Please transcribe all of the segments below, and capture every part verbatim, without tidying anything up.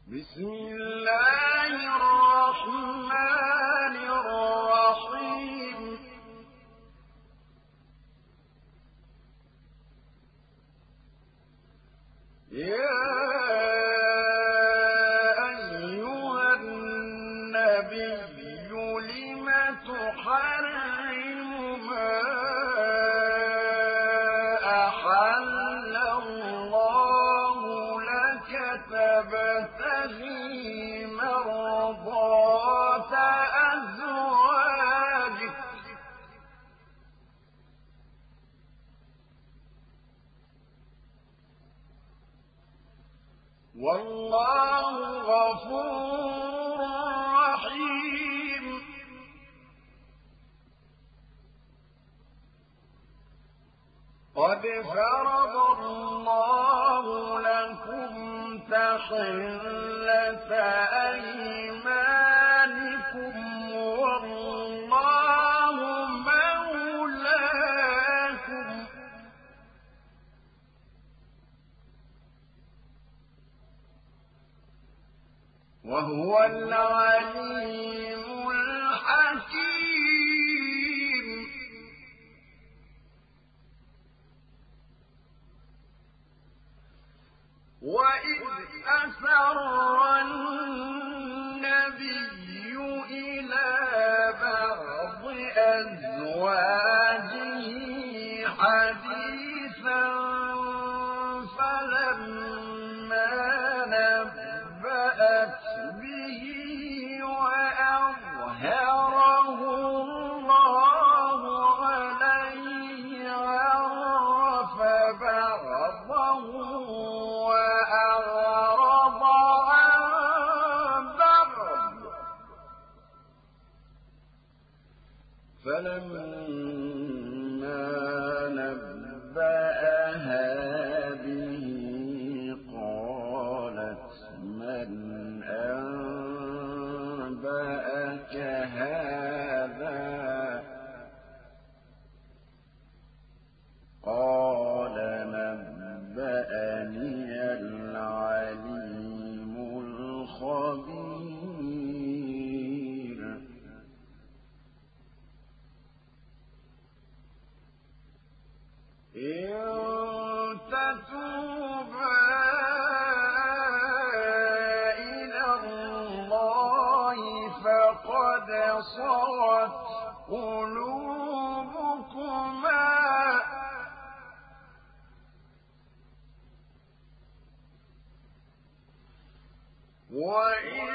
بسم الله الرحمن الرحيم يا أيها النبي لم تحرم ما أحل الله لك تبتغي مرضات أزواجك والله غفور رحيم قد فرض الله لكم تحلة أيمانكم والله مولاكم وهو العليم الحكيم وإذ أسر النبي إلى بعض أزواجه حديثا فلما نبأت به وأظهره الله عليه عرف بعضه وأعرض عن بعض فلما نبأها به قالت من أنبأك هذا قال نبأني العليم الخبير إن تتوبا إلى الله فقد صغت قلوبكما وإن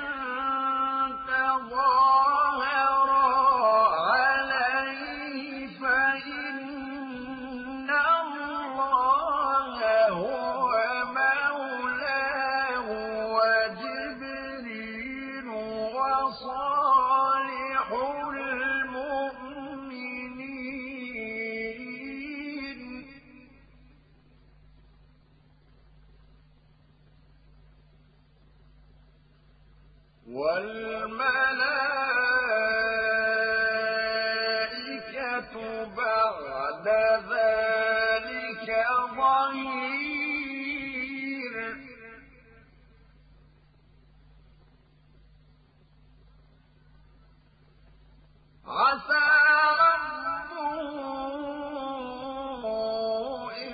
تظاهرا عليه فإن الله هو مولاه وجبريل وصالح المؤمنين والملائكة بعد ذلك ظهير عسى ربه إن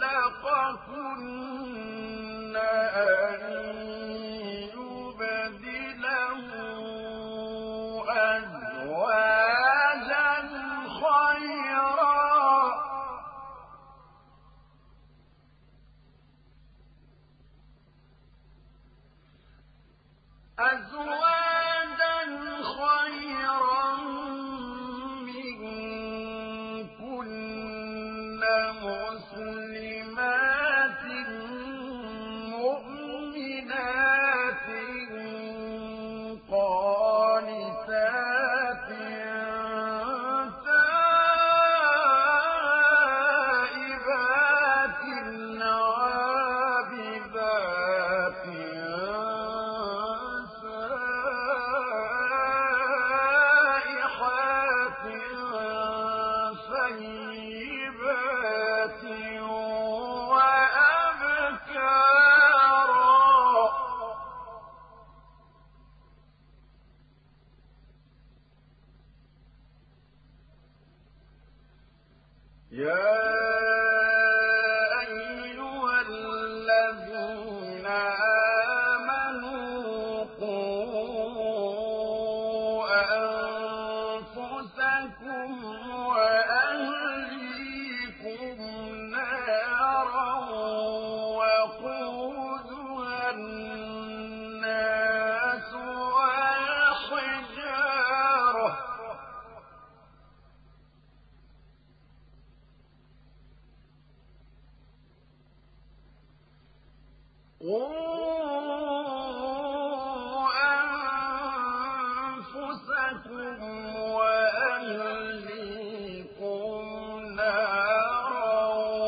طلقكن أن يبدل قُوا أَنفُسَكُمْ وَأَهْلِيكُمْ نَارًا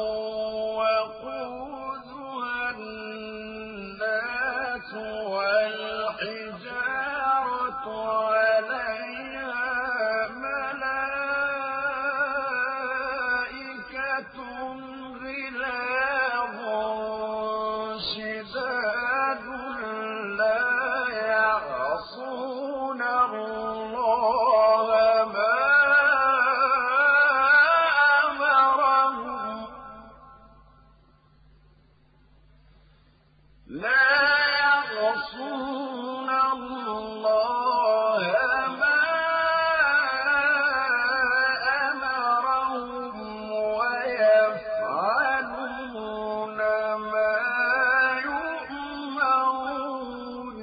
وَقُودُهَا النَّاسُ وَالْحِجَارَةُ عَلَيْهَا مَلَائِكَةٌ غِلَاظٌ شِدَادٌ لَّا يَعْصُونَ اللَّهَ مَا أَمَرَهُمْ لَا يَعْصُونَ اللَّهَ مَا أَمَرَهُمْ وَيَفْعَلُونَ مَا يُؤْمَرُونَ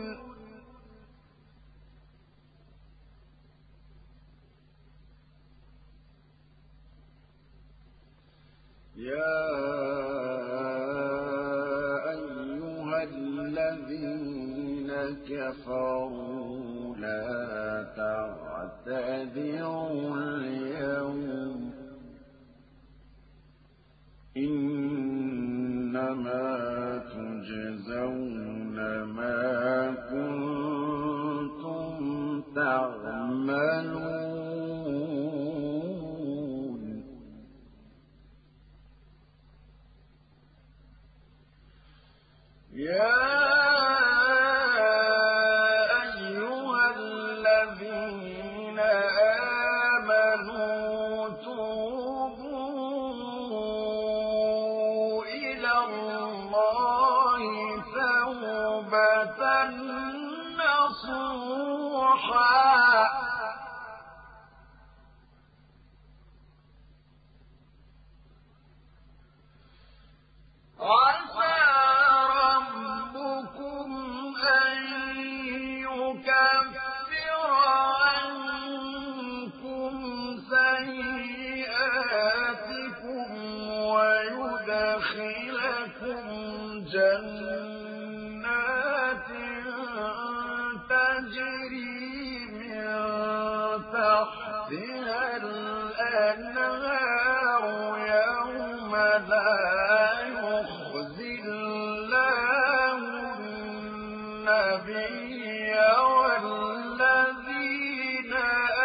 يَا أَيُّهَا الَّذِينَ كَفَرُوا لَا تَعْتَذِرُوا الْيَوْمَ ۖ إِنَّمَا تُجْزَوْنَ مَا كُنتُمْ تَعْمَلُونَ يَا أَيُّهَا الَّذِينَ آمَنُوا تُوبُوا إِلَى اللَّهِ تَوْبَةً نَّصُوحًا عَسَىٰ رَبُّكُمْ أَن يُكَفِّرَ عَنكُمْ سَيِّئَاتِكُمْ وَيُدْخِلَكُمْ جَنَّاتٍ تَجْرِي مِن تَحْتِهَا الْأَنْهَارُ يَوْمَ لَا يُخْزِي اللَّهُ النَّبِيَّ وَالَّذِينَ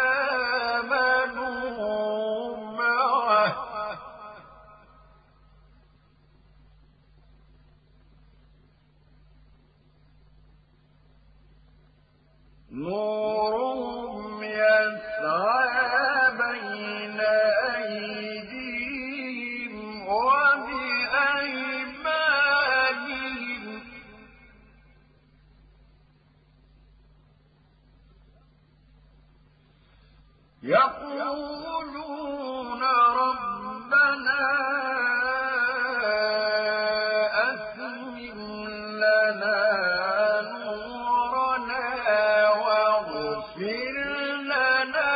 آمَنُوا مَعَهُ نُورُهُمْ يَسْعَىٰ بَيْنَ أَيْدِيهِمْ وَبِأَيْمَانِهِمْ يَقُولُونَ رَبَّنَا أَتْمِمْ لَنَا نُورَنَا وَاغْفِرْ لَنَا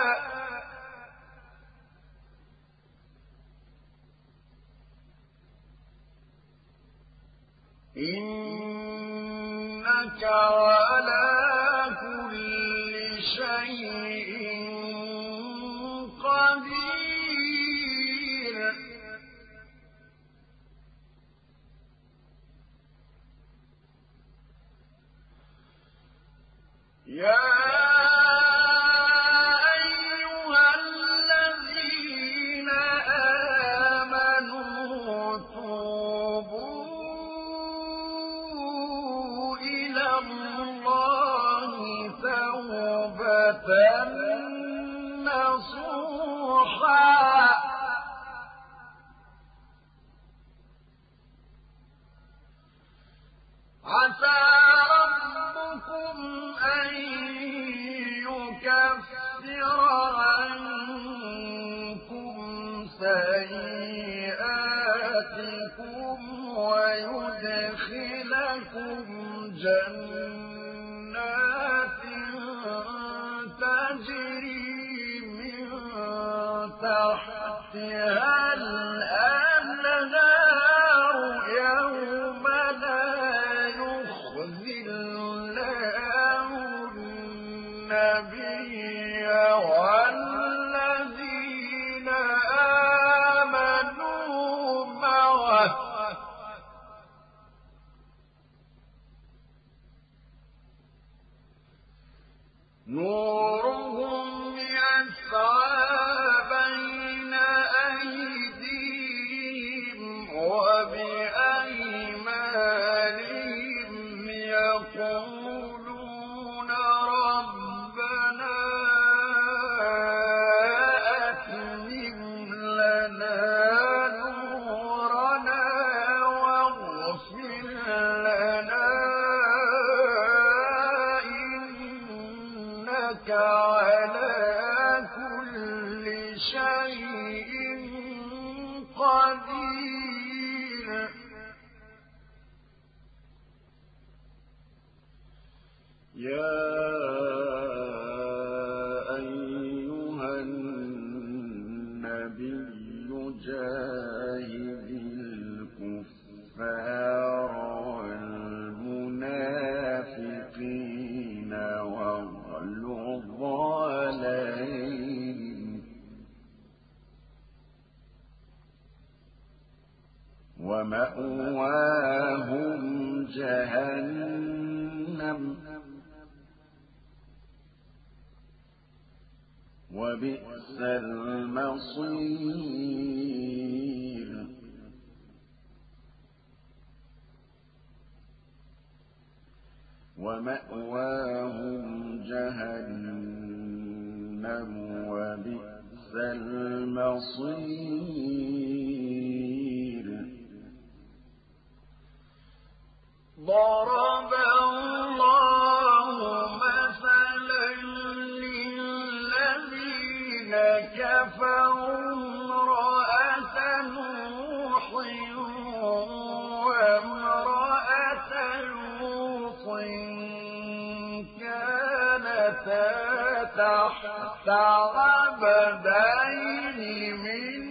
إِنَّكَ عَلَىٰ كُلِّ شَيْءٍ قَدِيرٌ يَا أَيُّهَا الَّذِينَ آمَنُوا تُوبُوا إِلَى اللَّهِ تَوْبَةً نَّصُوحًا عَسَىٰ رَبُّكُمْ أَن يُكَفِّرَ عَنكُمْ سَيِّئَاتِكُمْ وَيُدْخِلَكُمْ جَنَّاتٍ تَجْرِي مِن تَحْتِهَا الْأَنْهَارُ يَوْمَ لَا نورهم يسعى بين أيديهم وبأيمانهم يقولون ربنا أتمم لنا نورنا واغفر لنا إنك على كل شيء قدير يا أيها النبي جاهد الكفار والمنافقين واغلظ عليهم ومأواهم جهنم وبئس المصير ومأواهم جهنم وبئس المصير ضرب الله مثلا للذين كفروا امرأة نوح وامرأة لوط كانتا تحت عبدين من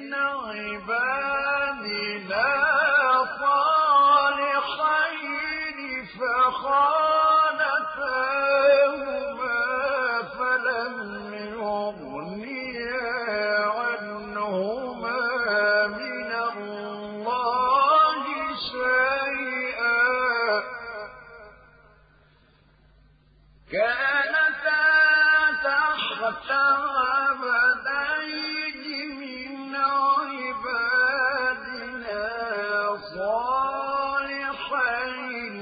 عبادنا صالحين فخانتاهما فلم يغنيا عنهما من الله شيئا كانتا تحت عبدين من عبادنا صالحين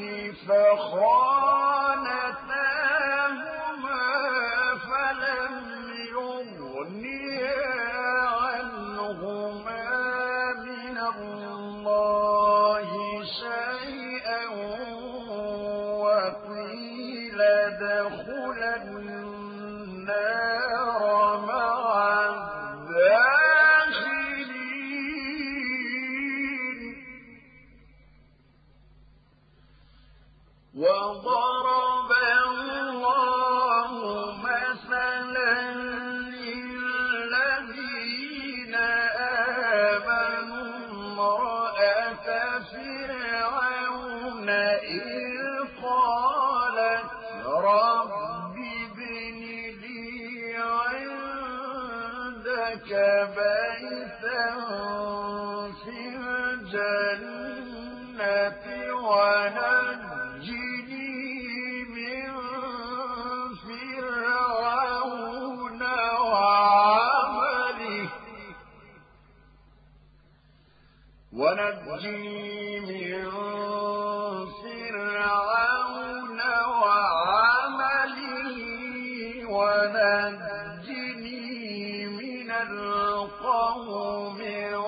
فخانتاهما فلم يغنيا عنهما من الله شيئا وقيل ادخلا النار مع الداخلين وضرب الله مثلا للذين آمنوا امرأة فرعون إذ قالت رب ابن لي عندك بيتا في الجنة ونجني من فرعون وعمله ونجني من فرعون وعمله ونجني من القوم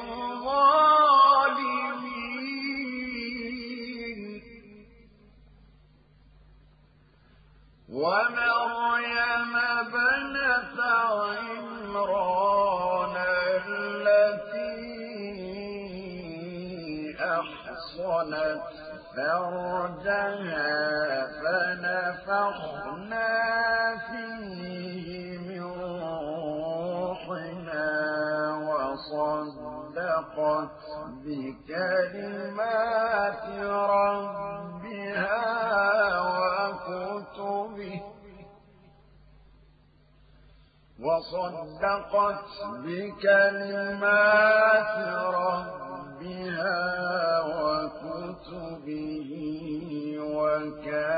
الظالمين ومريم ابنة عمران التي أحصنت فرجها فنفخنا فيه من روحنا وصدقت بكلمات ربها وكتبه وصدقت بكلمات ربها وكتبه وكانت